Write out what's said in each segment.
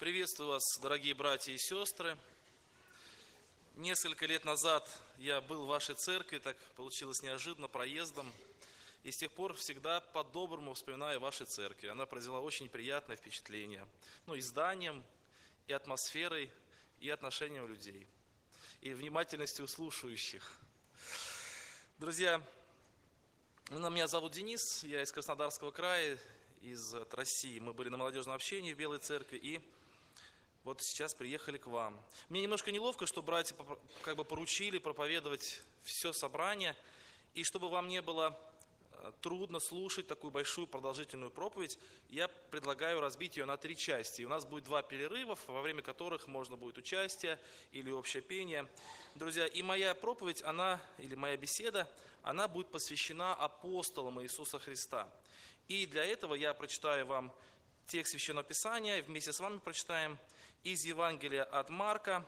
Приветствую вас, дорогие братья и сестры. Несколько лет назад я был в вашей церкви, так получилось неожиданно, проездом. И с тех пор всегда по-доброму вспоминаю вашей церкви. Она произвела очень приятное впечатление. И зданием, и атмосферой, и отношением людей, и внимательностью слушающих. Друзья, меня зовут Денис, я из Краснодарского края, из России. Мы были на молодежном общении в Белой церкви, и вот сейчас приехали к вам. Мне немножко неловко, что братья поручили проповедовать все собрание, и чтобы вам не было трудно слушать такую большую продолжительную проповедь, я предлагаю разбить ее на 3 части. И у нас будет 2 перерыва, во время которых можно будет участие или общее пение. Друзья, и моя проповедь, моя беседа, она будет посвящена апостолам Иисуса Христа. И для этого я прочитаю вам текст Священного Писания, вместе с вами прочитаем из Евангелия от Марка,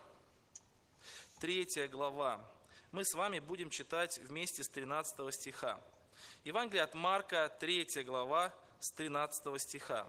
3 глава. Мы с вами будем читать вместе с 13 стиха. Евангелие от Марка, 3 глава, с 13 стиха.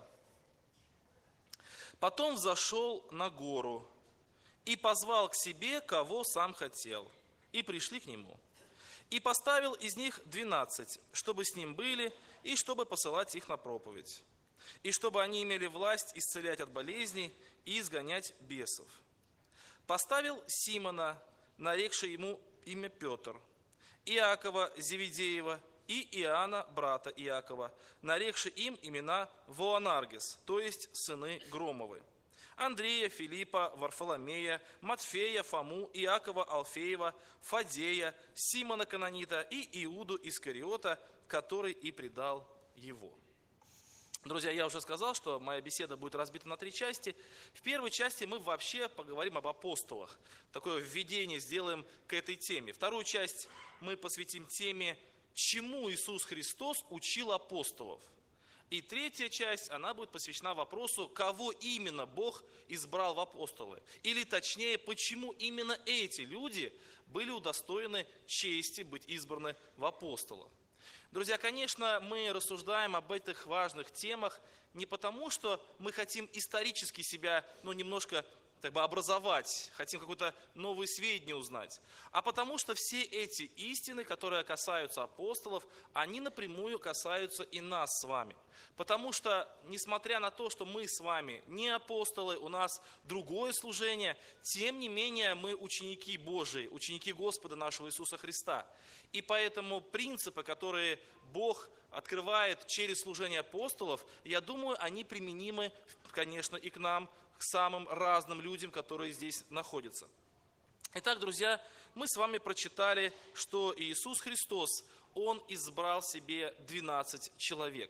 «Потом взошел на гору и позвал к себе, кого сам хотел, и пришли к нему. И поставил из них 12, чтобы с ним были, и чтобы посылать их на проповедь, и чтобы они имели власть исцелять от болезней и изгонять бесов. Поставил Симона, нарекший ему имя Петр, Иакова Зеведеева и Иоанна, брата Иакова, нарекший им имена Воанаргес, то есть сыны Громовы, Андрея, Филиппа, Варфоломея, Матфея, Фому, Иакова Алфеева, Фадея, Симона Канонита и Иуду Искариота, который и предал его». Друзья, я уже сказал, что моя беседа будет разбита на 3 части. В первой части мы вообще поговорим об апостолах. Такое введение сделаем к этой теме. Вторую часть мы посвятим теме, чему Иисус Христос учил апостолов. И 3-я часть, она будет посвящена вопросу, кого именно Бог избрал в апостолы. Или точнее, почему именно эти люди были удостоены чести быть избраны в апостолы. Друзья, конечно, мы рассуждаем об этих важных темах не потому, что мы хотим исторически себя немножко образовать, хотим какое-то новые сведения узнать, а потому что все эти истины, которые касаются апостолов, они напрямую касаются и нас с вами. Потому что, несмотря на то, что мы с вами не апостолы, у нас другое служение, тем не менее мы ученики Божии, ученики Господа нашего Иисуса Христа. И поэтому принципы, которые Бог открывает через служение апостолов, я думаю, они применимы, конечно, и к нам, к самым разным людям, которые здесь находятся. Итак, друзья, мы с вами прочитали, что Иисус Христос, Он избрал себе 12 человек.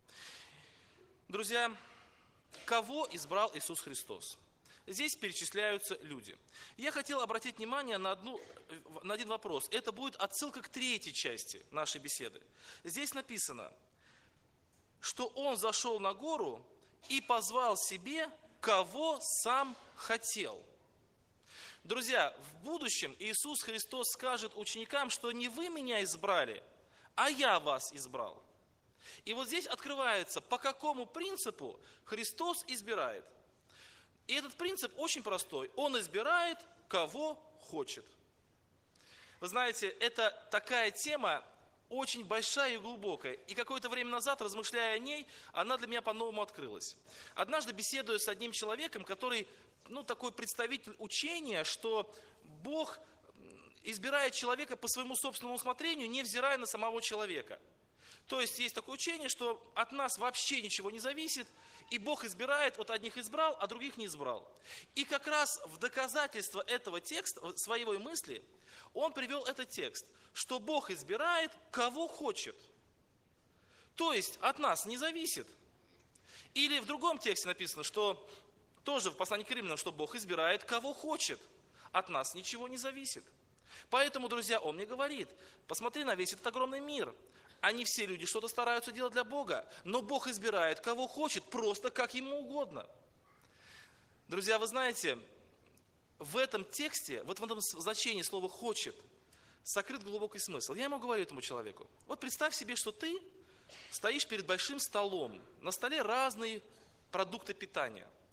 Друзья, кого избрал Иисус Христос? Здесь перечисляются люди. Я хотел обратить внимание на один вопрос. Это будет отсылка к 3-й части нашей беседы. Здесь написано, что Он зашел на гору и позвал себе, кого сам хотел. Друзья, в будущем Иисус Христос скажет ученикам, что не вы меня избрали, а я вас избрал. И вот здесь открывается, по какому принципу Христос избирает. И этот принцип очень простой. Он избирает, кого хочет. Вы знаете, это такая тема очень большая и глубокая. И какое-то время назад, размышляя о ней, она для меня по-новому открылась. Однажды, беседуя с одним человеком, который, такой представитель учения, что Бог избирает человека по своему собственному усмотрению, невзирая на самого человека. То есть есть такое учение, что от нас вообще ничего не зависит, и Бог избирает, вот одних избрал, а других не избрал. И как раз в доказательство этого текста, своей мысли, он привел этот текст, что Бог избирает, кого хочет. То есть от нас не зависит. Или в другом тексте написано, что тоже в послании к Римлянам, что Бог избирает, кого хочет. От нас ничего не зависит. Поэтому, друзья, он мне говорит, посмотри на весь этот огромный мир. Они все люди что-то стараются делать для Бога, но Бог избирает, кого хочет, просто как ему угодно. Друзья, вы знаете, в этом тексте, вот в этом значении слова «хочет», сокрыт глубокий смысл. Я ему говорю этому человеку, вот представь себе, что ты стоишь перед большим столом, на столе разные продукты питания.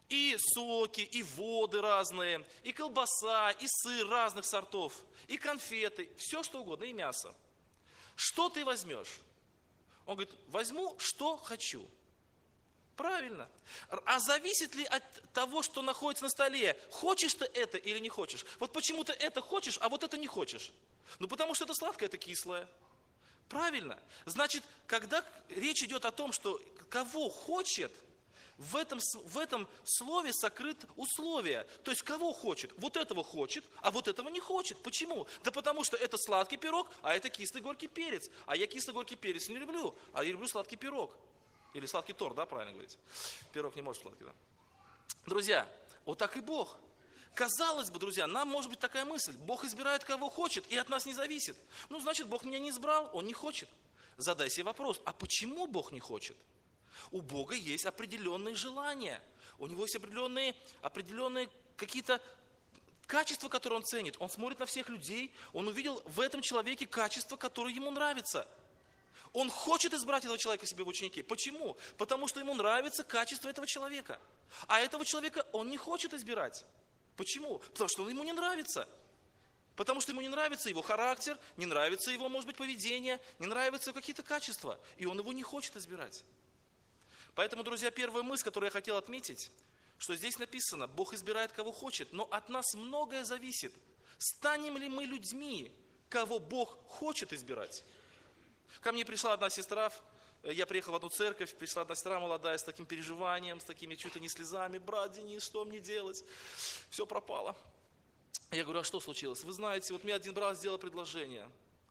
И соки, и воды разные, и колбаса, и сыр разных сортов, и конфеты, все что угодно, и мясо. Что ты возьмешь? Он говорит, возьму, что хочу. Правильно. А зависит ли от того, что находится на столе, хочешь ты это или не хочешь? Вот почему ты это хочешь, а вот это не хочешь? Ну, потому что это сладкое, это кислое. Правильно. Значит, когда речь идет о том, что кого хочет, в этом слове сокрыт условие. То есть, кого хочет? Вот этого хочет, а вот этого не хочет. Почему? Да потому что это сладкий пирог, а это кислый горький перец. А я кислый горький перец не люблю, а я люблю сладкий пирог. Или сладкий торт, да, правильно говорить? Пирог не может сладкий, да. Друзья, вот так и Бог. Казалось бы, друзья, нам может быть такая мысль. Бог избирает, кого хочет, и от нас не зависит. Ну, значит, Бог меня не избрал, Он не хочет. Задай себе вопрос, а почему Бог не хочет? У Бога есть определенные желания. У Него есть определенные какие-то качества, которые Он ценит. Он смотрит на всех людей, Он увидел в этом человеке качества, которые Ему нравятся. Он хочет избрать этого человека себе в ученики. Почему? Потому что Ему нравится качество этого человека. А этого человека Он не хочет избирать. Почему? Потому что он ему не нравится. Потому что ему не нравится его характер, не нравится его, может быть, поведение, не нравятся какие-то качества. И он его не хочет избирать. Поэтому, друзья, первая мысль, которую я хотел отметить, что здесь написано, Бог избирает, кого хочет, но от нас многое зависит. Станем ли мы людьми, кого Бог хочет избирать? Ко мне пришла одна сестра, я приехал в одну церковь, пришла одна сестра молодая с таким переживанием, с такими чуть ли не слезами. Брат Денис, что мне делать? Все пропало. Я говорю, а что случилось? Вы знаете, вот мне один брат сделал предложение.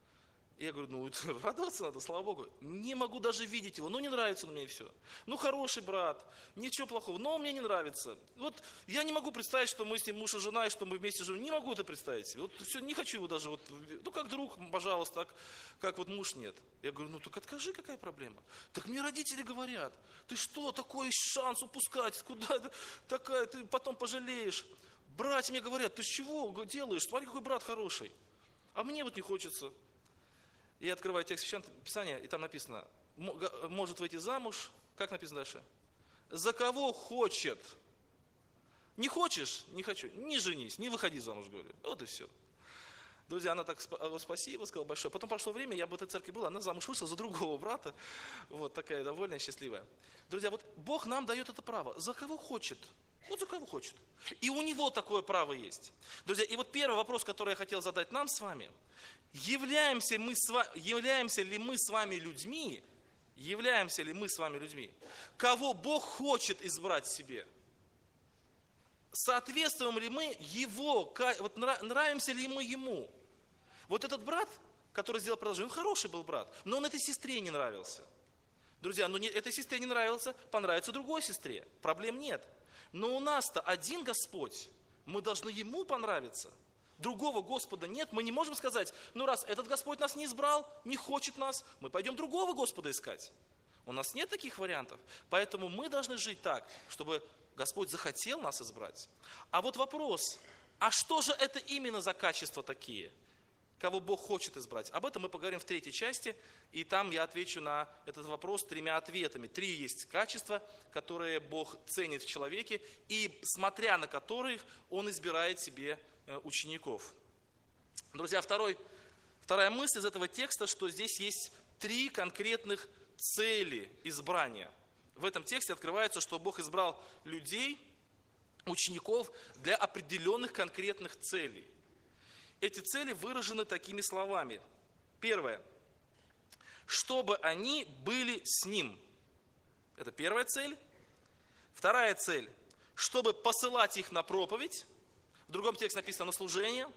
Я говорю, ну радоваться надо, слава Богу. Не могу даже видеть его, ну не нравится он мне и все. Ну хороший брат, ничего плохого, но он мне не нравится. Вот я не могу представить, что мы с ним муж и жена, и что мы вместе живем. Не могу это представить себе. Вот все, не хочу его даже, вот, ну как друг, пожалуйста, как вот муж нет. Я говорю, ну так откажи, какая проблема? Так мне родители говорят, ты что, такой шанс упускать, куда такая, ты потом пожалеешь. Братья мне говорят, ты с чего делаешь? Смотри, какой брат хороший. А мне вот не хочется. Я открываю текст Священного Писания, и там написано, может выйти замуж, как написано дальше? За кого хочет. Не хочешь? Не хочу. Не женись, не выходи замуж, говорю. Вот и все. Друзья, она так, спасибо, сказала большое. Потом прошло время, я в этой церкви был, она замуж вышла за другого брата. Вот такая довольная, счастливая. Друзья, вот Бог нам дает это право. За кого хочет. Вот за кого хочет. И у Него такое право есть. Друзья, и вот первый вопрос, который я хотел задать нам с вами. Являемся ли мы с вами людьми, кого Бог хочет избрать себе? Соответствуем ли мы Его, вот нравимся ли мы Ему? Вот этот брат, который сделал предложение, он хороший был брат, но он этой сестре не нравился. Друзья, этой сестре не нравился, понравится другой сестре, проблем нет. Но у нас-то один Господь, мы должны Ему понравиться. Другого Господа нет, мы не можем сказать, ну раз этот Господь нас не избрал, не хочет нас, мы пойдем другого Господа искать. У нас нет таких вариантов, поэтому мы должны жить так, чтобы Господь захотел нас избрать. А вот вопрос, а что же это именно за качества такие, кого Бог хочет избрать? Об этом мы поговорим в третьей части, и там я отвечу на этот вопрос 3 ответами. 3 есть качества, которые Бог ценит в человеке, и смотря на которые Он избирает себе учеников. Друзья, вторая мысль из этого текста, что здесь есть 3 конкретных цели избрания. В этом тексте открывается, что Бог избрал людей, учеников для определенных конкретных целей. Эти цели выражены такими словами. Первое. Чтобы они были с Ним. Это первая цель. Вторая цель. Чтобы посылать их на проповедь. В другом тексте написано на служение.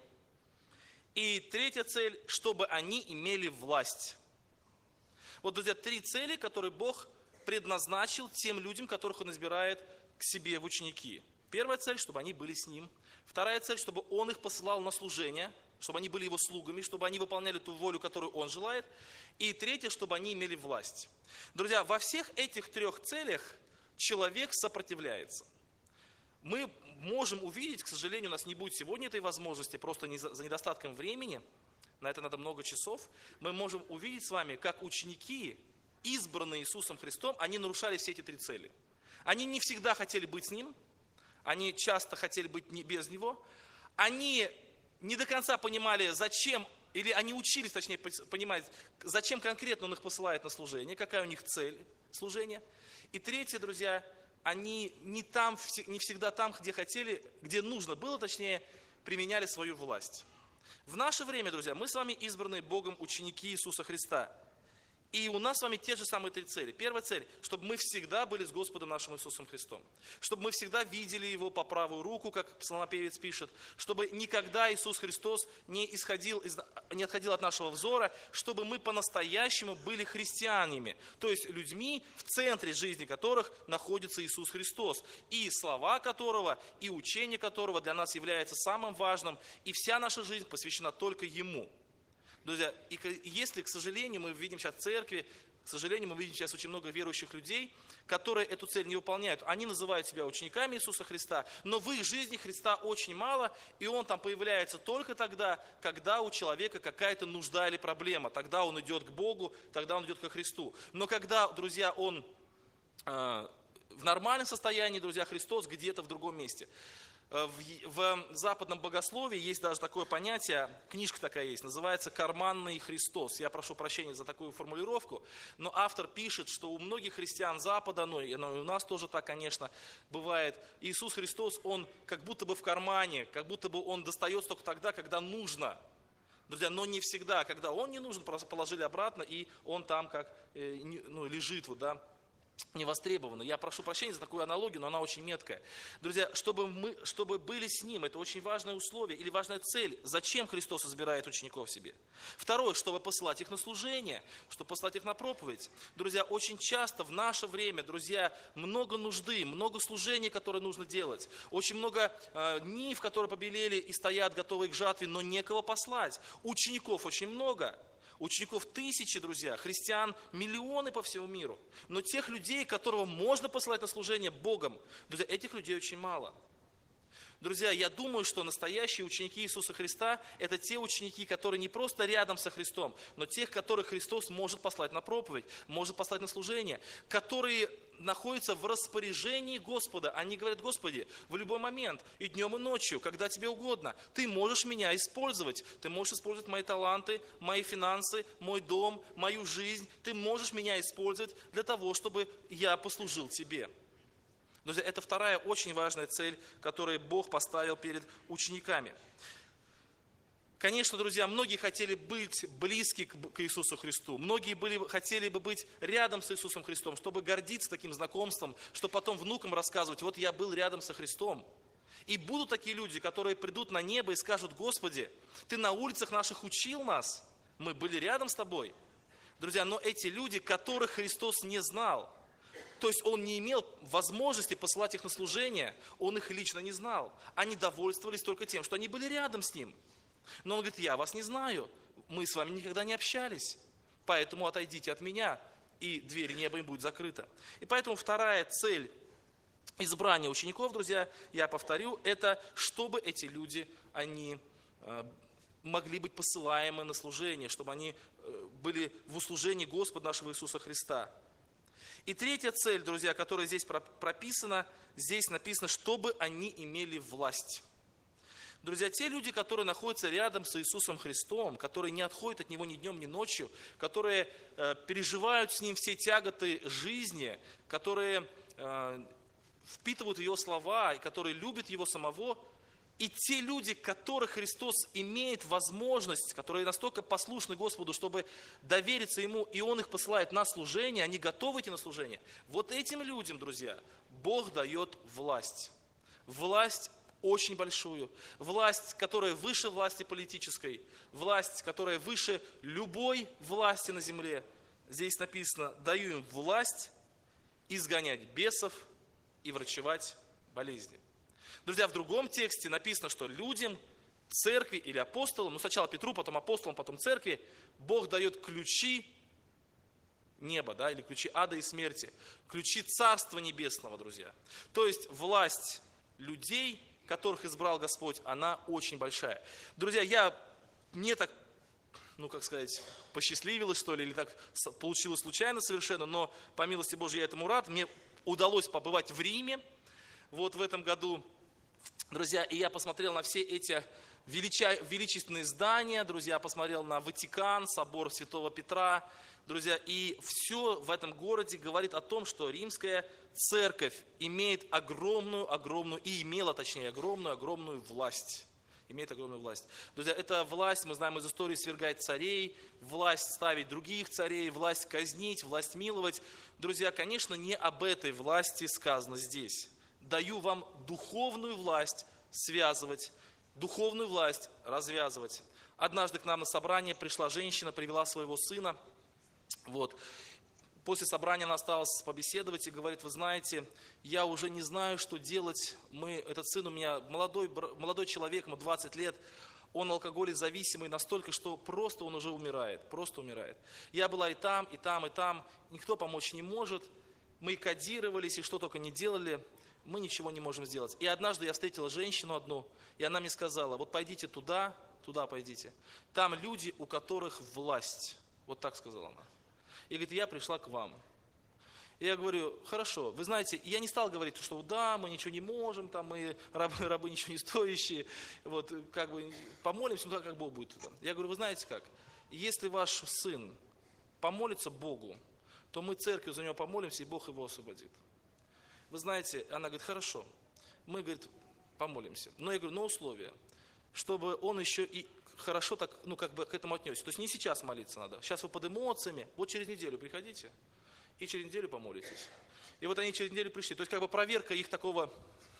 И третья цель, чтобы они имели власть. Вот, друзья, 3 цели, которые Бог предназначил тем людям, которых Он избирает к себе в ученики. Первая цель, чтобы они были с Ним. Вторая цель, чтобы Он их посылал на служение, чтобы они были Его слугами, чтобы они выполняли ту волю, которую Он желает. И третье, чтобы они имели власть. Друзья, во всех этих 3 целях человек сопротивляется. Мы можем увидеть, к сожалению, у нас не будет сегодня этой возможности, просто за недостатком времени, на это надо много часов, мы можем увидеть с вами, как ученики, избранные Иисусом Христом, они нарушали все эти 3 цели. Они не всегда хотели быть с Ним, они часто хотели быть без него, они не до конца понимали, зачем, или они учились, точнее, понимать, зачем конкретно он их посылает на служение, какая у них цель служения. И третье, друзья, они не всегда там, где хотели, где нужно было, точнее, применяли свою власть. В наше время, друзья, мы с вами избранные Богом ученики Иисуса Христа. И у нас с вами те же самые три цели. Первая цель, чтобы мы всегда были с Господом нашим Иисусом Христом. Чтобы мы всегда видели Его по правую руку, как псалмопевец пишет. Чтобы никогда Иисус Христос не отходил от нашего взора. Чтобы мы по-настоящему были христианами. То есть людьми, в центре жизни которых находится Иисус Христос. И слова которого, и учение которого для нас является самым важным. И вся наша жизнь посвящена только Ему. Друзья, и если, к сожалению, мы видим сейчас в церкви, к сожалению, мы видим сейчас очень много верующих людей, которые эту цель не выполняют. Они называют себя учениками Иисуса Христа, но в их жизни Христа очень мало, и Он там появляется только тогда, когда у человека какая-то нужда или проблема. Тогда он идет к Богу, тогда он идет ко Христу. Но когда, друзья, он в нормальном состоянии, друзья, Христос где-то в другом месте. В западном богословии есть даже такое понятие, книжка такая есть, называется «Карманный Христос». Я прошу прощения за такую формулировку, но автор пишет, что у многих христиан Запада, ну и у нас тоже так, конечно, бывает, Иисус Христос, Он как будто бы в кармане, как будто бы Он достается только тогда, когда нужно. Друзья, но не всегда, когда Он не нужен, просто положили обратно, и Он там как лежит, вот, да, не востребовано. Я прошу прощения за такую аналогию, но она очень меткая. Друзья, чтобы были с Ним, это очень важное условие или важная цель. Зачем Христос избирает учеников себе? Второе, чтобы посылать их на служение, чтобы послать их на проповедь. Друзья, очень часто в наше время, друзья, много нужды, много служений, которые нужно делать. Очень много нив, которые побелели и стоят, готовые к жатве, но некого послать. Учеников очень много. Учеников тысячи, друзья, христиан миллионы по всему миру. Но тех людей, которого можно посылать на служение Богом, друзья, этих людей очень мало. Друзья, я думаю, что настоящие ученики Иисуса Христа – это те ученики, которые не просто рядом со Христом, но тех, которых Христос может послать на проповедь, может послать на служение, которые находятся в распоряжении Господа. Они говорят: Господи, в любой момент, и днем, и ночью, когда тебе угодно, Ты можешь меня использовать. Ты можешь использовать мои таланты, мои финансы, мой дом, мою жизнь. Ты можешь меня использовать для того, чтобы я послужил Тебе. Друзья, это вторая очень важная цель, которую Бог поставил перед учениками. Конечно, друзья, многие хотели быть близки к Иисусу Христу. Многие хотели бы быть рядом с Иисусом Христом, чтобы гордиться таким знакомством, чтобы потом внукам рассказывать: вот я был рядом со Христом. И будут такие люди, которые придут на небо и скажут: Господи, Ты на улицах наших учил нас, мы были рядом с Тобой. Друзья, но эти люди, которых Христос не знал, то есть Он не имел возможности посылать их на служение, Он их лично не знал. Они довольствовались только тем, что они были рядом с Ним. Но Он говорит: я вас не знаю, мы с вами никогда не общались, поэтому отойдите от меня, и дверь неба им будет закрыта. И поэтому вторая цель избрания учеников, друзья, я повторю, это чтобы эти люди, они могли быть посылаемы на служение, чтобы они были в услужении Господа нашего Иисуса Христа. И третья цель, друзья, которая здесь прописана, здесь написано, чтобы они имели власть. Друзья, те люди, которые находятся рядом с Иисусом Христом, которые не отходят от Него ни днем, ни ночью, которые переживают с Ним все тяготы жизни, которые впитывают Его слова, и которые любят Его самого, и те люди, которых Христос имеет возможность, которые настолько послушны Господу, чтобы довериться Ему, и Он их посылает на служение, они готовы идти на служение. Вот этим людям, друзья, Бог дает власть. Власть очень большую. Власть, которая выше власти политической. Власть, которая выше любой власти на земле. Здесь написано: даю им власть изгонять бесов и врачевать болезни. Друзья, в другом тексте написано, что людям, церкви или апостолам, сначала Петру, потом апостолам, потом церкви, Бог дает ключи неба, да, или ключи ада и смерти, ключи Царства Небесного, друзья. То есть власть людей, которых избрал Господь, она очень большая. Друзья, мне так, посчастливилось, что ли, или так получилось случайно совершенно, но по милости Божьей я этому рад. Мне удалось побывать в Риме вот в этом году. Друзья, и я посмотрел на все эти величественные здания, друзья, посмотрел на Ватикан, собор Святого Петра, друзья, и все в этом городе говорит о том, что римская церковь имеет огромную власть. Имеет огромную власть. Друзья, эта власть, мы знаем из истории, свергать царей, власть ставить других царей, власть казнить, власть миловать. Друзья, конечно, не об этой власти сказано здесь. Даю вам духовную власть связывать, духовную власть развязывать. Однажды к нам на собрание пришла женщина, привела своего сына. После собрания она осталась побеседовать и говорит: вы знаете, я уже не знаю, что делать. Этот сын у меня молодой человек, ему 20 лет, он алкоголик зависимый настолько, что просто он уже умирает, просто умирает. Я была и там, и там, и там, никто помочь не может. Мы кодировались и что только не делали, мы ничего не можем сделать. И однажды я встретила женщину одну, и она мне сказала: вот пойдите туда пойдите, там люди, у которых власть. Вот так сказала она. И говорит: я пришла к вам. И я говорю: хорошо, вы знаете, я не стал говорить, что да, мы ничего не можем, там, мы рабы ничего не стоящие, помолимся, ну так как Бог будет. Я говорю: вы знаете как, если ваш сын помолится Богу, то мы церковью за него помолимся, и Бог его освободит. Вы знаете, она говорит: хорошо, мы, говорит, помолимся. Но я говорю: на условие, чтобы он еще и хорошо так, к этому отнесся. То есть не сейчас молиться надо. Сейчас вы под эмоциями, вот через неделю приходите, и через неделю помолитесь. И вот они через неделю пришли. То есть проверка их такого,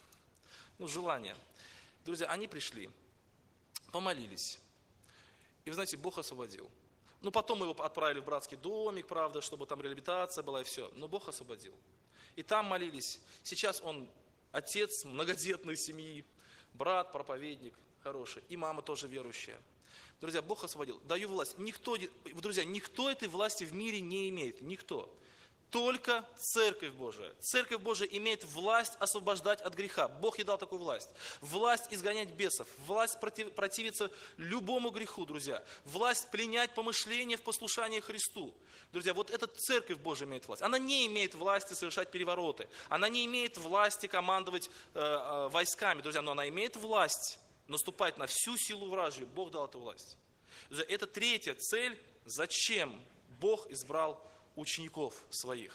желания. Друзья, они пришли, помолились. И вы знаете, Бог освободил. Потом мы его отправили в братский домик, правда, чтобы там реабилитация была и все. Но Бог освободил. И там молились. Сейчас он отец многодетной семьи, брат, проповедник хороший, и мама тоже верующая. Друзья, Бог освободил. Даю власть. Никто этой власти в мире не имеет. Никто. Только Церковь Божия. Церковь Божия имеет власть освобождать от греха. Бог ей дал такую власть. Власть изгонять бесов. Власть противиться любому греху, друзья. Власть пленять помышления в послушании Христу. Друзья, вот эта Церковь Божия имеет власть. Она не имеет власти совершать перевороты. Она не имеет власти командовать войсками, друзья. Но она имеет власть наступать на всю силу вражью. Бог дал эту власть. Друзья, это третья цель, зачем Бог избрал учеников своих.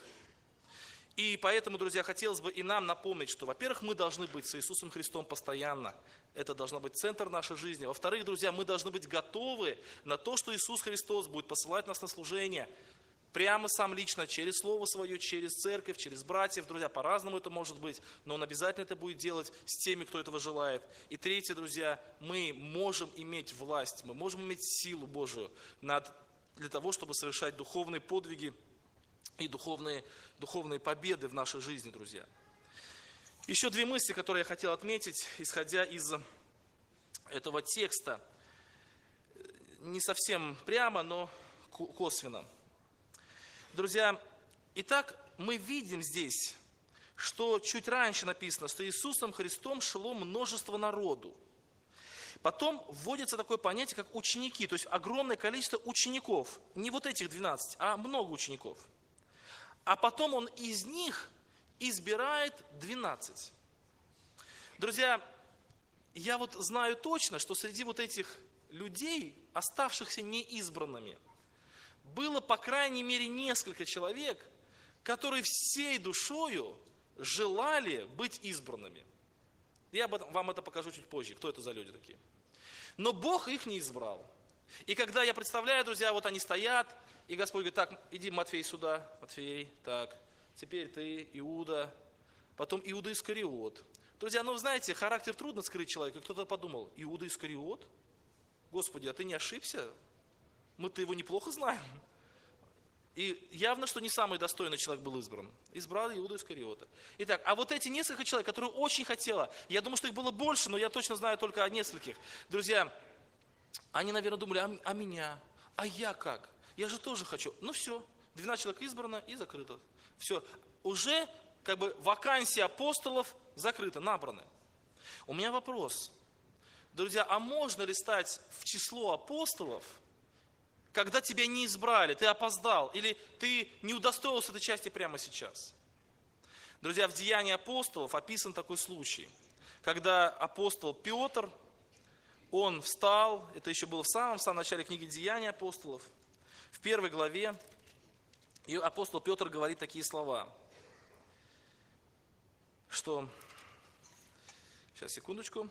И поэтому, друзья, хотелось бы и нам напомнить, что, во-первых, мы должны быть с Иисусом Христом постоянно. Это должно быть центр нашей жизни. Во-вторых, друзья, мы должны быть готовы на то, что Иисус Христос будет посылать нас на служение. Прямо сам лично, через Слово Свое, через церковь, через братьев. Друзья, по-разному это может быть, но Он обязательно это будет делать с теми, кто этого желает. И третье, друзья, мы можем иметь власть, мы можем иметь силу Божию для того, чтобы совершать духовные подвиги и духовные победы в нашей жизни, друзья. Еще две мысли, которые я хотел отметить, исходя из этого текста. Не совсем прямо, но косвенно. Друзья, итак, мы видим здесь, что чуть раньше написано, что Иисусом Христом шло множество народу. Потом вводится такое понятие, как ученики, то есть огромное количество учеников. Не вот этих 12, а много учеников. А потом Он из них избирает 12. Друзья, я знаю точно, что среди этих людей, оставшихся неизбранными, было по крайней мере несколько человек, которые всей душою желали быть избранными. Я вам это покажу чуть позже, кто это за люди такие. Но Бог их не избрал. И когда я представляю, друзья, они стоят, и Господь говорит: так, иди, Матфей, сюда, Матфей, так, теперь ты, Иуда, потом Иуда Искариот. Друзья, вы знаете, характер трудно скрыть человека. Кто-то подумал: Иуда Искариот? Господи, а ты не ошибся? Мы-то его неплохо знаем. И явно, что не самый достойный человек был избран. Избрал Иуду Искариота. Итак, а эти несколько человек, которые очень хотела, я думаю, что их было больше, но я точно знаю только о нескольких. Друзья, они, наверное, думали: а меня? А я как? Я же тоже хочу. Все, 12 человек избрано и закрыто. Все, уже вакансия апостолов закрыта, набраны. У меня вопрос. Друзья, а можно ли стать в число апостолов, когда тебя не избрали, ты опоздал, или ты не удостоился этой части прямо сейчас? Друзья, в Деянии апостолов описан такой случай, когда апостол Петр, он встал, это еще было в самом начале книги «Деяния апостолов», в 1 главе, и апостол Петр говорит такие слова, что, сейчас, секундочку,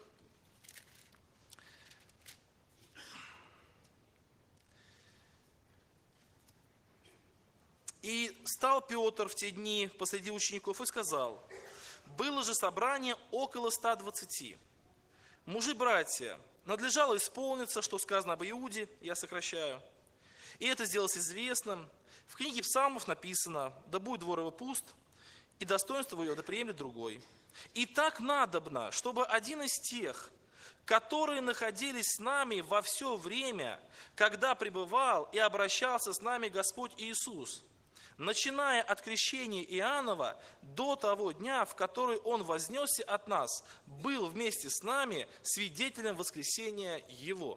«И стал Петр в те дни посреди учеников и сказал, было же собрание около 120. Мужи-братья, надлежало исполниться, что сказано об Иуде, я сокращаю. И это сделалось известным. В книге Псалмов написано, да будет двор его пуст, и достоинство его да приемлет другой. И так надобно, чтобы один из тех, которые находились с нами во все время, когда пребывал и обращался с нами Господь Иисус, начиная от крещения Иоаннова до того дня, в который Он вознесся от нас, был вместе с нами свидетелем воскресения Его».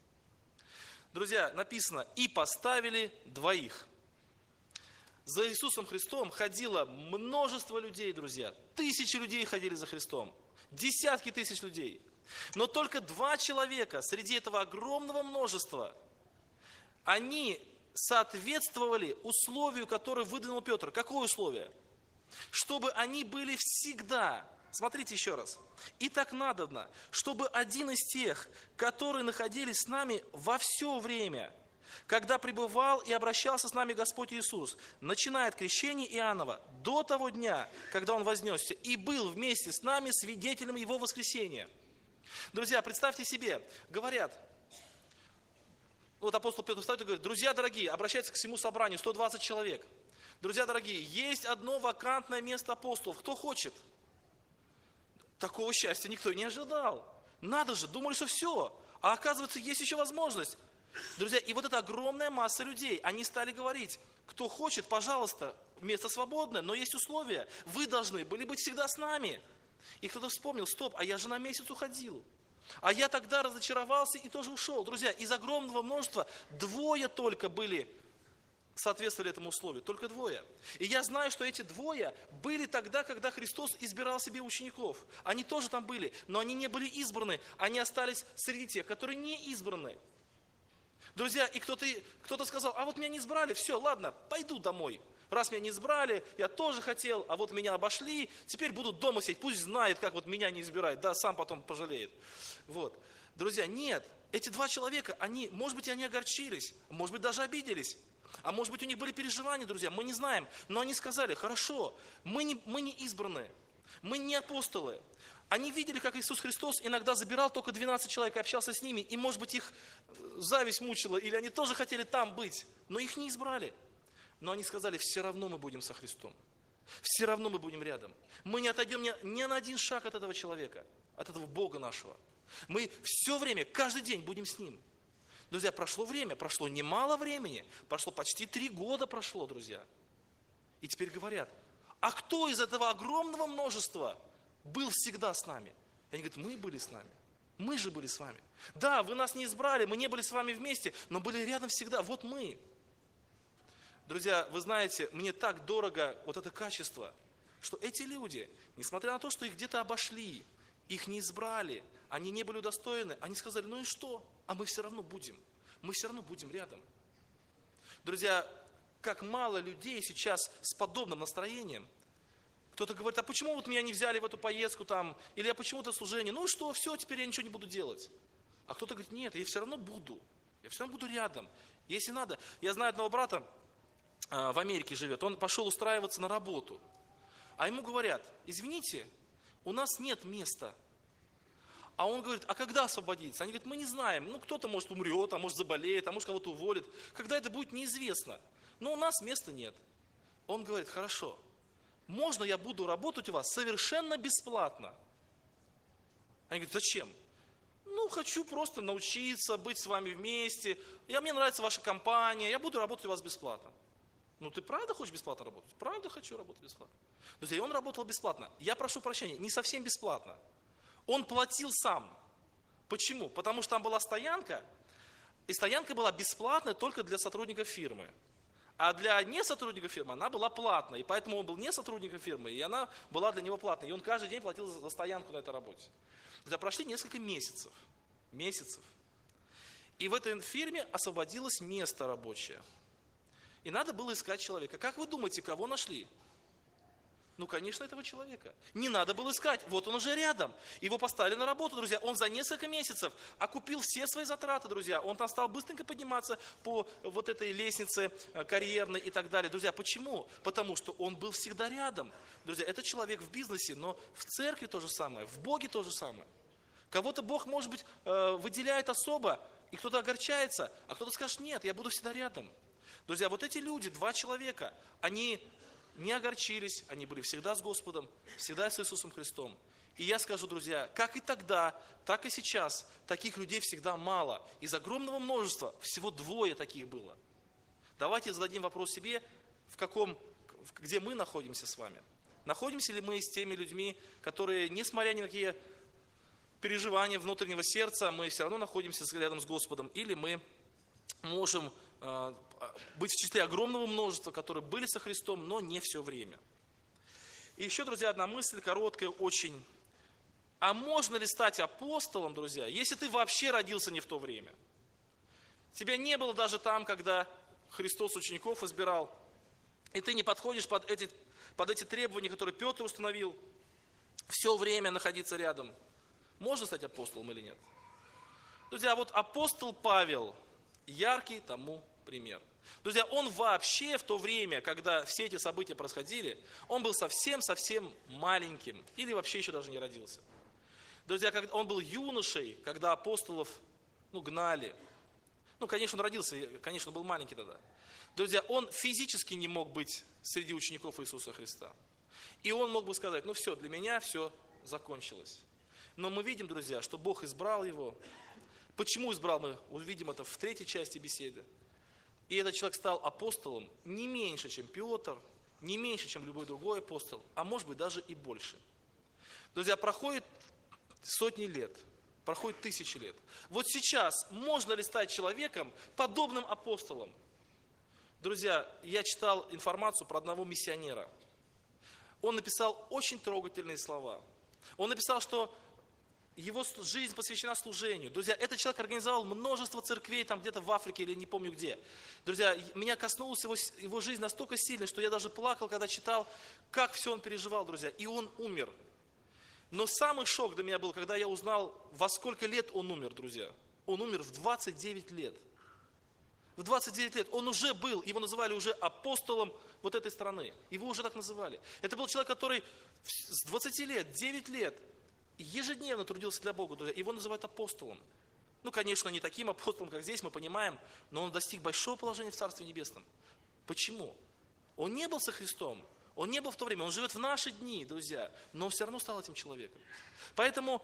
Друзья, написано, и поставили двоих. За Иисусом Христом ходило множество людей, друзья. Тысячи людей ходили за Христом. Десятки тысяч людей. Но только 2 человека среди этого огромного множества, они соответствовали условию, которое выдвинул Петр. Какое условие? Чтобы они были всегда, смотрите еще раз, и так надобно, чтобы один из тех, которые находились с нами во все время, когда пребывал и обращался с нами Господь Иисус, начиная от крещения Иоаннова до того дня, когда Он вознесся, и был вместе с нами свидетелем Его воскресения. Друзья, представьте себе, говорят, вот апостол Петр встает и говорит, друзья дорогие, обращается к всему собранию, 120 человек. Друзья дорогие, есть одно вакантное место апостолов, кто хочет? Такого счастья никто не ожидал. Надо же, думали, что все. А оказывается, есть еще возможность. Друзья, и вот эта огромная масса людей, они стали говорить, кто хочет, пожалуйста, место свободное, но есть условия. Вы должны были быть всегда с нами. И кто-то вспомнил, стоп, а я же на месяц уходил. А я тогда разочаровался и тоже ушел. Друзья, из огромного множества 2 только соответствовали этому условию. Только 2. И я знаю, что эти 2 были тогда, когда Христос избирал себе учеников. Они тоже там были, но они не были избраны. Они остались среди тех, которые не избраны. Друзья, и кто-то сказал, а вот меня не избрали, все, ладно, пойду домой. Раз меня не избрали, я тоже хотел, а вот меня обошли, теперь буду дома сидеть, пусть знает, как вот меня не избирают, да, сам потом пожалеет. Вот. Друзья, нет, эти 2 человека, может быть, они огорчились, может быть, даже обиделись, а может быть, у них были переживания, друзья, мы не знаем, но они сказали, хорошо, мы не избранные, мы не апостолы. Они видели, как Иисус Христос иногда забирал только 12 человек и общался с ними, и, может быть, их зависть мучила, или они тоже хотели там быть, но их не избрали. Но они сказали, все равно мы будем со Христом. Все равно мы будем рядом. Мы не отойдем ни на один шаг от этого человека, от этого Бога нашего. Мы все время, каждый день будем с Ним. Друзья, прошло время, прошло немало времени. Прошло почти 3 года прошло, друзья. И теперь говорят, а кто из этого огромного множества был всегда с нами? И они говорят, мы были с нами. Мы же были с вами. Да, вы нас не избрали, мы не были с вами вместе, но были рядом всегда. Вот мы. Друзья, вы знаете, мне так дорого вот это качество, что эти люди, несмотря на то, что их где-то обошли, их не избрали, они не были удостоены, они сказали, ну и что? А мы все равно будем рядом. Друзья, как мало людей сейчас с подобным настроением. Кто-то говорит, а почему вот меня не взяли в эту поездку там, или а почему-то служение, ну и что, все, теперь я ничего не буду делать. А кто-то говорит, нет, я все равно буду рядом, если надо. Я знаю одного брата, в Америке живет, он пошел устраиваться на работу. А ему говорят, извините, у нас нет места. А он говорит, а когда освободиться? Они говорят, мы не знаем, ну кто-то может умрет, а может заболеет, а может кого-то уволит. Когда это будет, неизвестно. Но у нас места нет. Он говорит, хорошо, можно я буду работать у вас совершенно бесплатно? Они говорят, зачем? Ну, хочу просто научиться быть с вами вместе. Мне нравится ваша компания, я буду работать у вас бесплатно. Ну, ты правда хочешь бесплатно работать? Правда хочу работать бесплатно. Друзья, и он работал бесплатно. Я прошу прощения, не совсем бесплатно. Он платил сам. Почему? Потому что там была стоянка, и стоянка была бесплатная только для сотрудников фирмы. А для несотрудника фирмы она была платной. И поэтому он был не сотрудником фирмы, и она была для него платной. И он каждый день платил за стоянку на этой работе. Это прошли несколько месяцев. И в этой фирме освободилось место рабочее. И надо было искать человека. Как вы думаете, кого нашли? Ну, конечно, этого человека. Не надо было искать. Вот он уже рядом. Его поставили на работу, друзья. Он за несколько месяцев окупил все свои затраты, друзья. Он там стал быстренько подниматься по вот этой лестнице карьерной и так далее. Друзья, почему? Потому что он был всегда рядом. Друзья, это человек в бизнесе, но в церкви то же самое, в Боге то же самое. Кого-то Бог, может быть, выделяет особо, и кто-то огорчается, а кто-то скажет, нет, я буду всегда рядом. Друзья, вот эти люди, 2 человека, они не огорчились, они были всегда с Господом, всегда с Иисусом Христом. И я скажу, друзья, как и тогда, так и сейчас, таких людей всегда мало. Из огромного множества всего 2 таких было. Давайте зададим вопрос себе, где мы находимся с вами. Находимся ли мы с теми людьми, которые, несмотря ни на какие переживания внутреннего сердца, мы все равно находимся рядом с Господом, или мы можем быть в числе огромного множества, которые были со Христом, но не все время. И еще, друзья, одна мысль, короткая очень. А можно ли стать апостолом, друзья, если ты вообще родился не в то время? Тебя не было даже там, когда Христос учеников избирал, и ты не подходишь под эти требования, которые Петр установил, все время находиться рядом. Можно стать апостолом или нет? Друзья, вот апостол Павел, яркий тому пример. Друзья, он вообще в то время, когда все эти события происходили, он был совсем-совсем маленьким, или вообще еще даже не родился. Друзья, он был юношей, когда апостолов гнали. Конечно, он родился, конечно, он был маленький тогда. Друзья, он физически не мог быть среди учеников Иисуса Христа. И он мог бы сказать, все, для меня все закончилось. Но мы видим, друзья, что Бог избрал его. Почему избрал, мы увидим это в 3 части беседы. И этот человек стал апостолом не меньше, чем Петр, не меньше, чем любой другой апостол, а может быть даже и больше. Друзья, проходит сотни лет, проходит 1000 лет. Вот сейчас можно ли стать человеком, подобным апостолам? Друзья, я читал информацию про одного миссионера. Он написал очень трогательные слова. Он написал, что его жизнь посвящена служению. Друзья, этот человек организовал множество церквей, там где-то в Африке или не помню где. Друзья, меня коснулась его жизнь настолько сильно, что я даже плакал, когда читал, как все он переживал, друзья. И он умер. Но самый шок для меня был, когда я узнал, во сколько лет он умер, друзья. Он умер в 29 лет. В 29 лет он уже был, его называли уже апостолом вот этой страны. Его уже так называли. Это был человек, который с 20 лет, 9 лет, ежедневно трудился для Бога, друзья. Его называют апостолом. Конечно, не таким апостолом, как здесь, мы понимаем, но он достиг большого положения в Царстве Небесном. Почему? Он не был со Христом, он не был в то время, он живет в наши дни, друзья, но он все равно стал этим человеком. Поэтому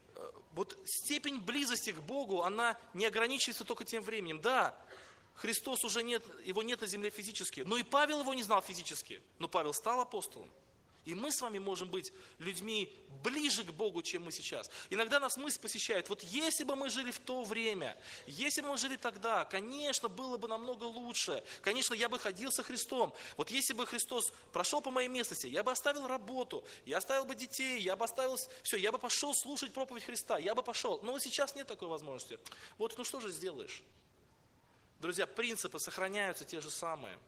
вот степень близости к Богу, она не ограничивается только тем временем. Да, Христос уже нет, его нет на земле физически, но и Павел его не знал физически, но Павел стал апостолом. И мы с вами можем быть людьми ближе к Богу, чем мы сейчас. Иногда нас мысль посещает, вот если бы мы жили в то время, если бы мы жили тогда, конечно, было бы намного лучше. Конечно, я бы ходил со Христом. Вот если бы Христос прошел по моей местности, я бы оставил работу, я оставил бы детей, я бы оставил все, я бы пошел слушать проповедь Христа, я бы пошел. Но вот сейчас нет такой возможности. Вот, что же сделаешь? Друзья, принципы сохраняются те же самые.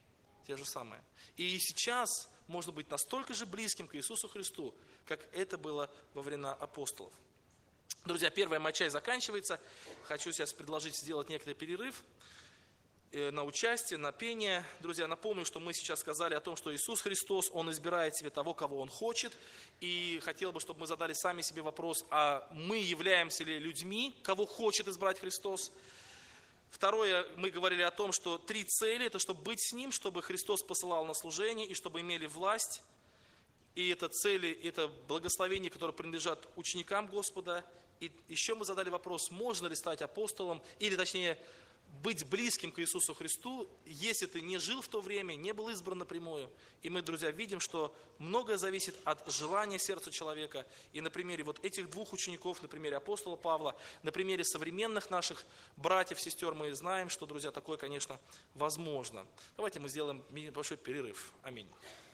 И сейчас можно быть настолько же близким к Иисусу Христу, как это было во времена апостолов. Друзья, первая моя часть заканчивается. Хочу сейчас предложить сделать некоторый перерыв на участие, на пение. Друзья, напомню, что мы сейчас сказали о том, что Иисус Христос, Он избирает себе того, кого Он хочет. И хотел бы, чтобы мы задали сами себе вопрос, а мы являемся ли людьми, кого хочет избрать Христос? Второе, мы говорили о том, что 3 цели, это чтобы быть с Ним, чтобы Христос посылал на служение и чтобы имели власть. И это цели, это благословения, которые принадлежат ученикам Господа. И еще мы задали вопрос, можно ли стать апостолом, или точнее, быть близким к Иисусу Христу, если ты не жил в то время, не был избран напрямую. И мы, друзья, видим, что многое зависит от желания сердца человека. И на примере вот этих двух учеников, на примере апостола Павла, на примере современных наших братьев, сестер, мы знаем, что, друзья, такое, конечно, возможно. Давайте мы сделаем небольшой перерыв. Аминь.